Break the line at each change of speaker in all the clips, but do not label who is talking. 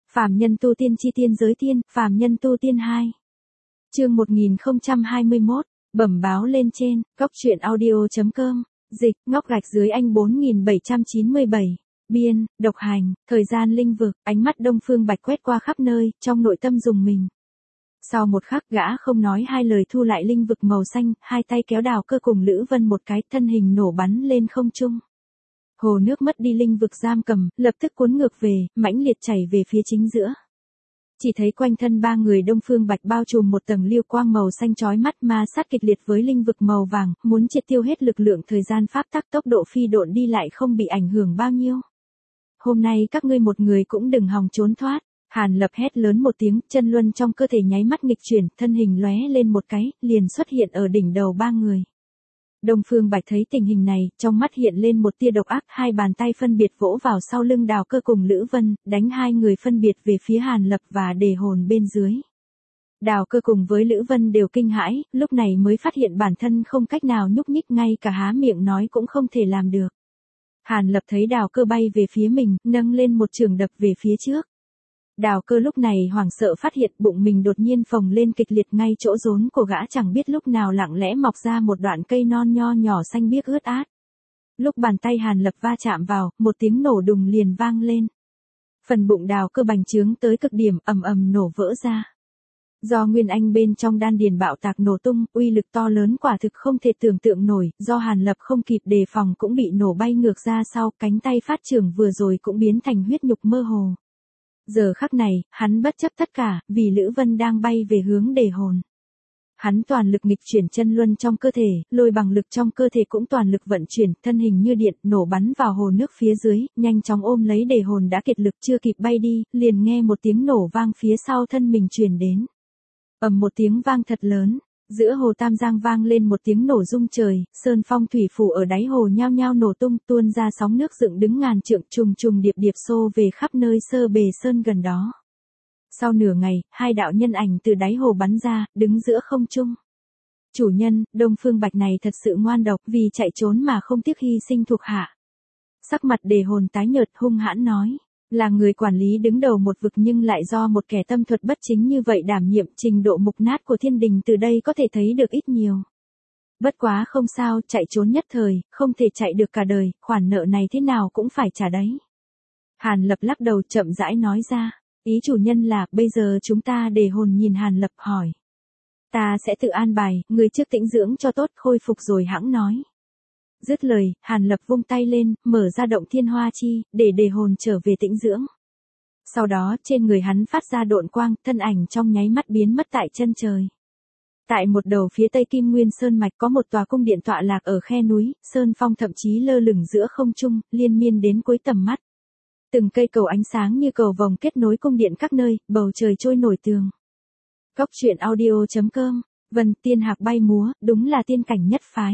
Phàm nhân tu tiên chi tiên giới tiên, phàm nhân tu tiên 2. Chương 1021, bẩm báo lên trên, góc truyện audio.com, dịch, ngóc gạch dưới anh 4797, biên, độc hành, thời gian linh vực, ánh mắt Đông Phương Bạch quét qua khắp nơi, trong nội tâm rùng mình. Sau một khắc gã không nói hai lời thu lại linh vực màu xanh, hai tay kéo Đào Cơ cùng Lữ Vân một cái, thân hình nổ bắn lên không trung. Hồ nước mất đi linh vực giam cầm, lập tức cuốn ngược về, mãnh liệt chảy về phía chính giữa. Chỉ thấy quanh thân ba người Đông Phương Bạch bao trùm một tầng liêu quang màu xanh chói mắt ma sát kịch liệt với linh vực màu vàng, muốn triệt tiêu hết lực lượng thời gian pháp tắc, tốc độ phi độn đi lại không bị ảnh hưởng bao nhiêu. Hôm nay các ngươi một người cũng đừng hòng trốn thoát. Hàn Lập hét lớn một tiếng, chân luân trong cơ thể nháy mắt nghịch chuyển, thân hình lóe lên một cái, liền xuất hiện ở đỉnh đầu ba người. Đông Phương Bạch thấy tình hình này, trong mắt hiện lên một tia độc ác, hai bàn tay phân biệt vỗ vào sau lưng Đào Cơ cùng Lữ Vân, đánh hai người phân biệt về phía Hàn Lập và Đề Hồn bên dưới. Đào Cơ cùng với Lữ Vân đều kinh hãi, lúc này mới phát hiện bản thân không cách nào nhúc nhích, ngay cả há miệng nói cũng không thể làm được. Hàn Lập thấy Đào Cơ bay về phía mình, nâng lên một chưởng đập về phía trước. Đào Cơ lúc này hoảng sợ phát hiện bụng mình đột nhiên phồng lên kịch liệt, ngay chỗ rốn của gã chẳng biết lúc nào lặng lẽ mọc ra một đoạn cây non nho nhỏ xanh biếc ướt át. Lúc bàn tay Hàn Lập va chạm vào, một tiếng nổ đùng liền vang lên. Phần bụng Đào Cơ bành trướng tới cực điểm, ầm ầm nổ vỡ ra. Do nguyên anh bên trong đan điền bạo tạc nổ tung, uy lực to lớn quả thực không thể tưởng tượng nổi, do Hàn Lập không kịp đề phòng cũng bị nổ bay ngược ra sau, cánh tay phát trưởng vừa rồi cũng biến thành huyết nhục mơ hồ. Giờ khắc này, hắn bất chấp tất cả, vì Lữ Vân đang bay về hướng Đề Hồn. Hắn toàn lực nghịch chuyển chân luân trong cơ thể, lôi bằng lực trong cơ thể cũng toàn lực vận chuyển, thân hình như điện, nổ bắn vào hồ nước phía dưới, nhanh chóng ôm lấy Đề Hồn đã kiệt lực chưa kịp bay đi, liền nghe một tiếng nổ vang phía sau thân mình truyền đến. Ầm một tiếng vang thật lớn. Giữa hồ Tam Giang vang lên một tiếng nổ rung trời, sơn phong thủy phủ ở đáy hồ nhao nhao nổ tung, tuôn ra sóng nước dựng đứng ngàn trượng, trùng trùng điệp điệp xô về khắp nơi sơ bề sơn gần đó. Sau nửa ngày, hai đạo nhân ảnh từ đáy hồ bắn ra, đứng giữa không trung. Chủ nhân, Đông Phương Bạch này thật sự ngoan độc, vì chạy trốn mà không tiếc hy sinh thuộc hạ. Sắc mặt Đề Hồn tái nhợt hung hãn nói. Là người quản lý đứng đầu một vực nhưng lại do một kẻ tâm thuật bất chính như vậy đảm nhiệm, trình độ mục nát của thiên đình từ đây có thể thấy được ít nhiều. Bất quá không sao, chạy trốn nhất thời, không thể chạy được cả đời, khoản nợ này thế nào cũng phải trả đấy. Hàn Lập lắc đầu chậm rãi nói ra, ý chủ nhân là, bây giờ chúng ta Đề Hồn nhìn Hàn Lập hỏi. Ta sẽ tự an bài, người trước tĩnh dưỡng cho tốt, khôi phục rồi hãng nói. Dứt lời, Hàn Lập vung tay lên, mở ra động thiên hoa chi, để Đề Hồn trở về tĩnh dưỡng. Sau đó, trên người hắn phát ra độn quang, thân ảnh trong nháy mắt biến mất tại chân trời. Tại một đầu phía tây Kim Nguyên Sơn Mạch có một tòa cung điện tọa lạc ở khe núi, sơn phong thậm chí lơ lửng giữa không trung, liên miên đến cuối tầm mắt. Từng cây cầu ánh sáng như cầu vồng kết nối cung điện các nơi, bầu trời trôi nổi tường. Góc truyện audio.com, Vân tiên hạc bay múa, đúng là tiên cảnh nhất phái.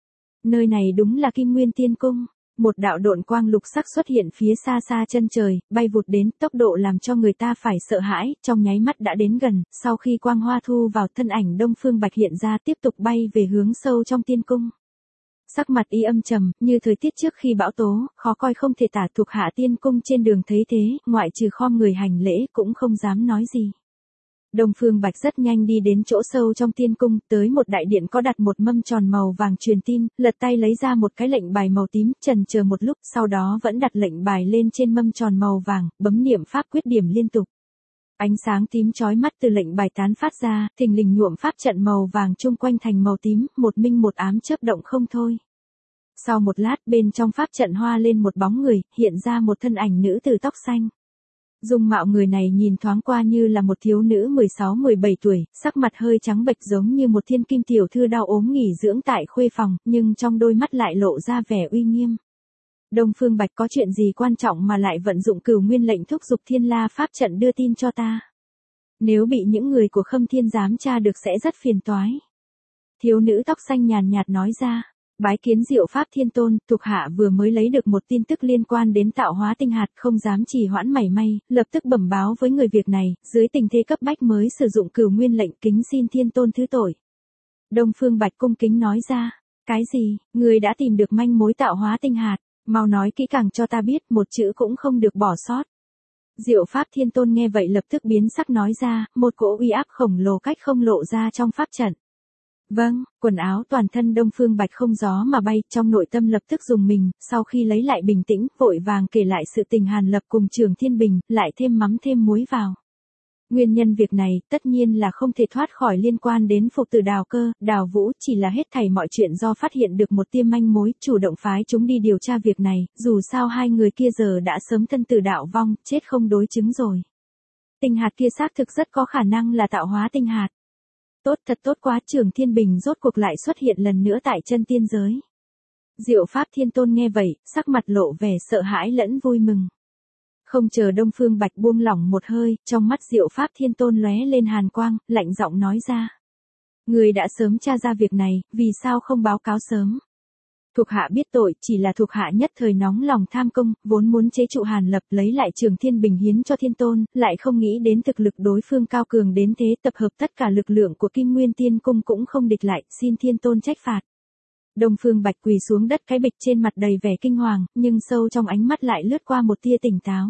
Nơi này đúng là Kim Nguyên Tiên Cung. Một đạo độn quang lục sắc xuất hiện phía xa xa chân trời, bay vụt đến, tốc độ làm cho người ta phải sợ hãi, trong nháy mắt đã đến gần, sau khi quang hoa thu vào, thân ảnh Đông Phương Bạch hiện ra tiếp tục bay về hướng sâu trong tiên cung. Sắc mặt y âm trầm, như thời tiết trước khi bão tố, khó coi không thể tả, thuộc hạ tiên cung trên đường thấy thế, ngoại trừ khom người hành lễ cũng không dám nói gì. Đông Phương Bạch rất nhanh đi đến chỗ sâu trong tiên cung, tới một đại điện có đặt một mâm tròn màu vàng truyền tin, lật tay lấy ra một cái lệnh bài màu tím, chần chờ một lúc, sau đó vẫn đặt lệnh bài lên trên mâm tròn màu vàng, bấm niệm pháp quyết điểm liên tục. Ánh sáng tím chói mắt từ lệnh bài tán phát ra, thình lình nhuộm pháp trận màu vàng chung quanh thành màu tím, một minh một ám chớp động không thôi. Sau một lát, bên trong pháp trận hoa lên một bóng người, hiện ra một thân ảnh nữ tử tóc xanh. Dung mạo người này nhìn thoáng qua như là một thiếu nữ 16-17 tuổi, sắc mặt hơi trắng bệch giống như một thiên kim tiểu thư đau ốm nghỉ dưỡng tại khuê phòng, nhưng trong đôi mắt lại lộ ra vẻ uy nghiêm. Đông Phương Bạch có chuyện gì quan trọng mà lại vận dụng Cửu Nguyên lệnh thúc giục Thiên La pháp trận đưa tin cho ta? Nếu bị những người của Khâm Thiên giám tra được sẽ rất phiền toái. Thiếu nữ tóc xanh nhàn nhạt nói ra. Bái kiến Diệu Pháp Thiên Tôn, thuộc hạ vừa mới lấy được một tin tức liên quan đến tạo hóa tinh hạt, không dám trì hoãn mảy may, lập tức bẩm báo với người việc này, dưới tình thế cấp bách mới sử dụng Cửu Nguyên lệnh, kính xin Thiên Tôn thứ tội. Đông Phương Bạch cung kính nói ra, cái gì, người đã tìm được manh mối tạo hóa tinh hạt, mau nói kỹ càng cho ta biết, một chữ cũng không được bỏ sót. Diệu Pháp Thiên Tôn nghe vậy lập tức biến sắc nói ra, một cỗ uy áp khổng lồ cách không lộ ra trong pháp trận. Vâng, quần áo toàn thân Đông Phương Bạch không gió mà bay, trong nội tâm lập tức rùng mình, sau khi lấy lại bình tĩnh, vội vàng kể lại sự tình Hàn Lập cùng Trường Thiên Bình, lại thêm mắm thêm muối vào. Nguyên nhân việc này, tất nhiên là không thể thoát khỏi liên quan đến Phục Tử Đào Cơ, Đào Vũ, chỉ là hết thảy mọi chuyện do phát hiện được một tia manh mối, chủ động phái chúng đi điều tra việc này, dù sao hai người kia giờ đã sớm thân tử đạo vong, chết không đối chứng rồi. Tinh hạt kia xác thực rất có khả năng là tạo hóa tinh hạt. Tốt, thật tốt quá, Trường Thiên Bình rốt cuộc lại xuất hiện lần nữa tại chân tiên giới. Diệu Pháp Thiên Tôn nghe vậy, sắc mặt lộ vẻ sợ hãi lẫn vui mừng. Không chờ Đông Phương Bạch buông lỏng một hơi, trong mắt Diệu Pháp Thiên Tôn lóe lên hàn quang, lạnh giọng nói ra. Người đã sớm tra ra việc này, vì sao không báo cáo sớm? Thuộc hạ biết tội, chỉ là thuộc hạ nhất thời nóng lòng tham công, vốn muốn chế trụ Hàn Lập lấy lại Trường Thiên Bình hiến cho Thiên Tôn, lại không nghĩ đến thực lực đối phương cao cường đến thế, tập hợp tất cả lực lượng của Kim Nguyên Tiên Cung cũng không địch lại, xin Thiên Tôn trách phạt. Đông Phương Bạch quỳ xuống đất cái bịch trên mặt đầy vẻ kinh hoàng, nhưng sâu trong ánh mắt lại lướt qua một tia tỉnh táo.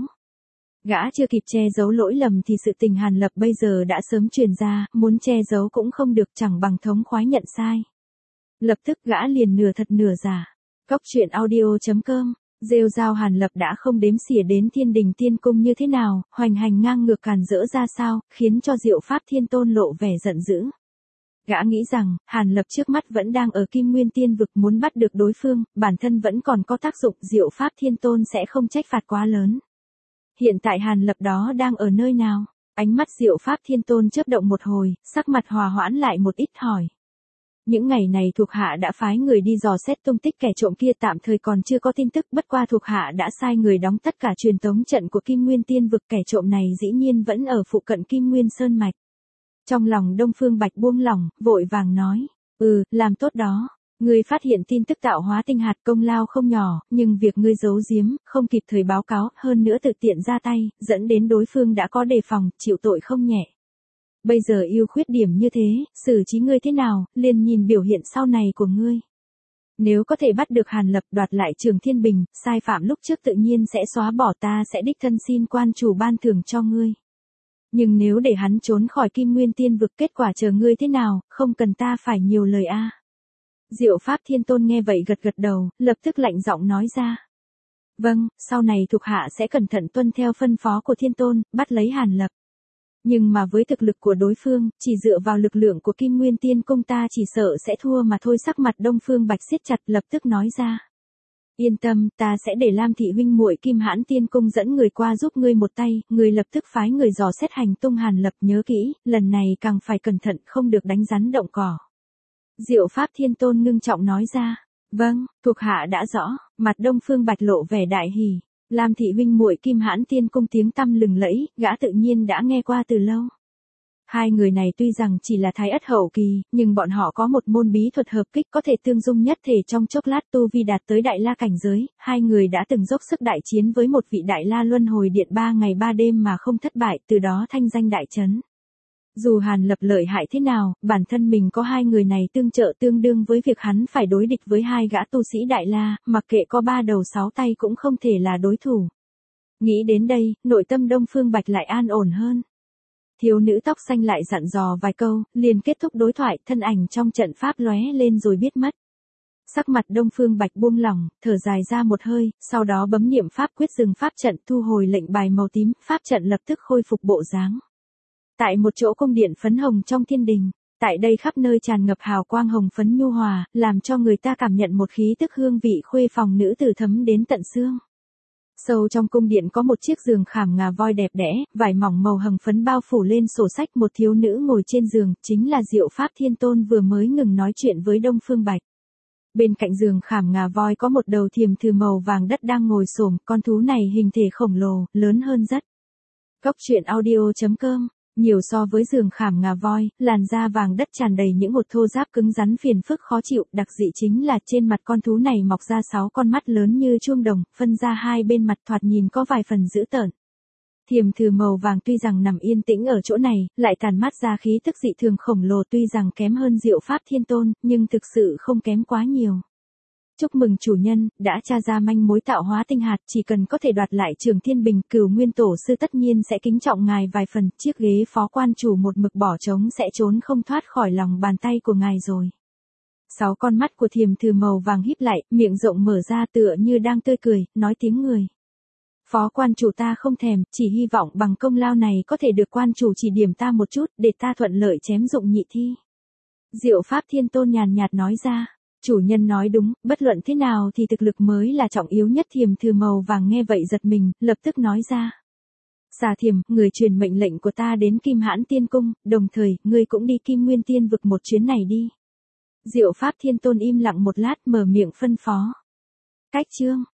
Gã chưa kịp che giấu lỗi lầm thì sự tình Hàn Lập bây giờ đã sớm truyền ra, muốn che giấu cũng không được, chẳng bằng thống khoái nhận sai. Lập tức gã liền nửa thật nửa giả. Cóc truyện audio.com, rêu rao Hàn Lập đã không đếm xỉa đến Thiên Đình Tiên Cung như thế nào, hoành hành ngang ngược càn rỡ ra sao, khiến cho Diệu Pháp Thiên Tôn lộ vẻ giận dữ. Gã nghĩ rằng, Hàn Lập trước mắt vẫn đang ở Kim Nguyên Tiên vực, muốn bắt được đối phương, bản thân vẫn còn có tác dụng, Diệu Pháp Thiên Tôn sẽ không trách phạt quá lớn. Hiện tại Hàn Lập đó đang ở nơi nào? Ánh mắt Diệu Pháp Thiên Tôn chớp động một hồi, sắc mặt hòa hoãn lại một ít hỏi. Những ngày này thuộc hạ đã phái người đi dò xét tung tích kẻ trộm kia, tạm thời còn chưa có tin tức, bất qua thuộc hạ đã sai người đóng tất cả truyền tống trận của Kim Nguyên Tiên vực, kẻ trộm này dĩ nhiên vẫn ở phụ cận Kim Nguyên Sơn Mạch. Trong lòng Đông Phương Bạch buông lỏng, vội vàng nói, làm tốt đó. Ngươi phát hiện tin tức tạo hóa tinh hạt công lao không nhỏ, nhưng việc ngươi giấu giếm, không kịp thời báo cáo, hơn nữa tự tiện ra tay, dẫn đến đối phương đã có đề phòng, chịu tội không nhẹ. Bây giờ yêu khuyết điểm như thế, xử trí ngươi thế nào, liền nhìn biểu hiện sau này của ngươi. Nếu có thể bắt được Hàn Lập, đoạt lại Trường Thiên Bình, sai phạm lúc trước tự nhiên sẽ xóa bỏ, ta sẽ đích thân xin quan chủ ban thưởng cho ngươi. Nhưng nếu để hắn trốn khỏi Kim Nguyên Tiên vực, kết quả chờ ngươi thế nào, không cần ta phải nhiều lời a. Diệu Pháp Thiên Tôn nghe vậy gật gật đầu, lập tức lạnh giọng nói ra. Vâng, sau này thuộc hạ sẽ cẩn thận tuân theo phân phó của Thiên Tôn, bắt lấy Hàn Lập. Nhưng mà với thực lực của đối phương, chỉ dựa vào lực lượng của Kim Nguyên Tiên Cung ta chỉ sợ sẽ thua mà thôi. Sắc mặt Đông Phương Bạch siết chặt, lập tức nói ra. Yên tâm, ta sẽ để Lam thị huynh muội Kim Hãn Tiên Cung dẫn người qua giúp ngươi một tay, ngươi lập tức phái người dò xét hành tung Hàn Lập, nhớ kỹ, lần này càng phải cẩn thận, không được đánh rắn động cỏ. Diệu Pháp Thiên Tôn ngưng trọng nói ra. Vâng, thuộc hạ đã rõ. Mặt Đông Phương Bạch lộ vẻ đại hỉ. Lam thị huynh muội Kim Hãn Tiên Cung tiếng tăm lừng lẫy, gã tự nhiên đã nghe qua từ lâu. Hai người này tuy rằng chỉ là thái ất hậu kỳ, nhưng bọn họ có một môn bí thuật hợp kích có thể tương dung nhất thể, trong chốc lát tu vi đạt tới đại la cảnh giới. Hai người đã từng dốc sức đại chiến với một vị đại la luân hồi điện 3 ngày 3 đêm mà không thất bại, từ đó thanh danh đại chấn. Dù Hàn Lập lợi hại thế nào, bản thân mình có hai người này tương trợ tương đương với việc hắn phải đối địch với hai gã tu sĩ đại la, mặc kệ có 3 đầu 6 tay cũng không thể là đối thủ. Nghĩ đến đây, nội tâm Đông Phương Bạch lại an ổn hơn. Thiếu nữ tóc xanh lại dặn dò vài câu, liền kết thúc đối thoại, thân ảnh trong trận pháp lóe lên rồi biết mất. Sắc mặt Đông Phương Bạch buông lỏng, thở dài ra một hơi, sau đó bấm niệm pháp quyết dừng pháp trận, thu hồi lệnh bài màu tím, pháp trận lập tức khôi phục bộ dáng. Tại một chỗ cung điện phấn hồng trong thiên đình, tại đây khắp nơi tràn ngập hào quang hồng phấn nhu hòa, làm cho người ta cảm nhận một khí tức hương vị khuê phòng nữ tử thấm đến tận xương. Sâu trong cung điện có một chiếc giường khảm ngà voi đẹp đẽ, vải mỏng màu hồng phấn bao phủ lên sổ sách, một thiếu nữ ngồi trên giường, chính là Diệu Pháp Thiên Tôn vừa mới ngừng nói chuyện với Đông Phương Bạch. Bên cạnh giường khảm ngà voi có một đầu thiềm thử màu vàng đất đang ngồi xổm, con thú này hình thể khổng lồ, lớn hơn rất. Cóc truyện audio.com. Nhiều so với giường khảm ngà voi, làn da vàng đất tràn đầy những hột thô ráp cứng rắn phiền phức khó chịu, đặc dị chính là trên mặt con thú này mọc ra 6 con mắt lớn như chuông đồng, phân ra hai bên mặt, thoạt nhìn có vài phần dữ tợn. Thiềm thử màu vàng tuy rằng nằm yên tĩnh ở chỗ này, lại tàn mát ra khí tức dị thường khổng lồ, tuy rằng kém hơn Diệu Pháp Thiên Tôn, nhưng thực sự không kém quá nhiều. Chúc mừng chủ nhân, đã tra ra manh mối tạo hóa tinh hạt, chỉ cần có thể đoạt lại Trường Thiên Bình, Cửu Nguyên Tổ sư tất nhiên sẽ kính trọng ngài vài phần, chiếc ghế phó quan chủ một mực bỏ trống sẽ trốn không thoát khỏi lòng bàn tay của ngài rồi. 6 con mắt của Thiềm Thử màu vàng híp lại, miệng rộng mở ra tựa như đang tươi cười, nói tiếng người. Phó quan chủ ta không thèm, chỉ hy vọng bằng công lao này có thể được quan chủ chỉ điểm ta một chút, để ta thuận lợi chém dụng nhị thi. Diệu Pháp Thiên Tôn nhàn nhạt nói ra. Chủ nhân nói đúng, bất luận thế nào thì thực lực mới là trọng yếu nhất. Thiềm Thử màu vàng nghe vậy giật mình, lập tức nói ra. Xà Thiềm, người truyền mệnh lệnh của ta đến Kim Hãn Tiên Cung, đồng thời, ngươi cũng đi Kim Nguyên Tiên vực một chuyến này đi. Diệu Pháp Thiên Tôn im lặng một lát mở miệng phân phó. Cách chương.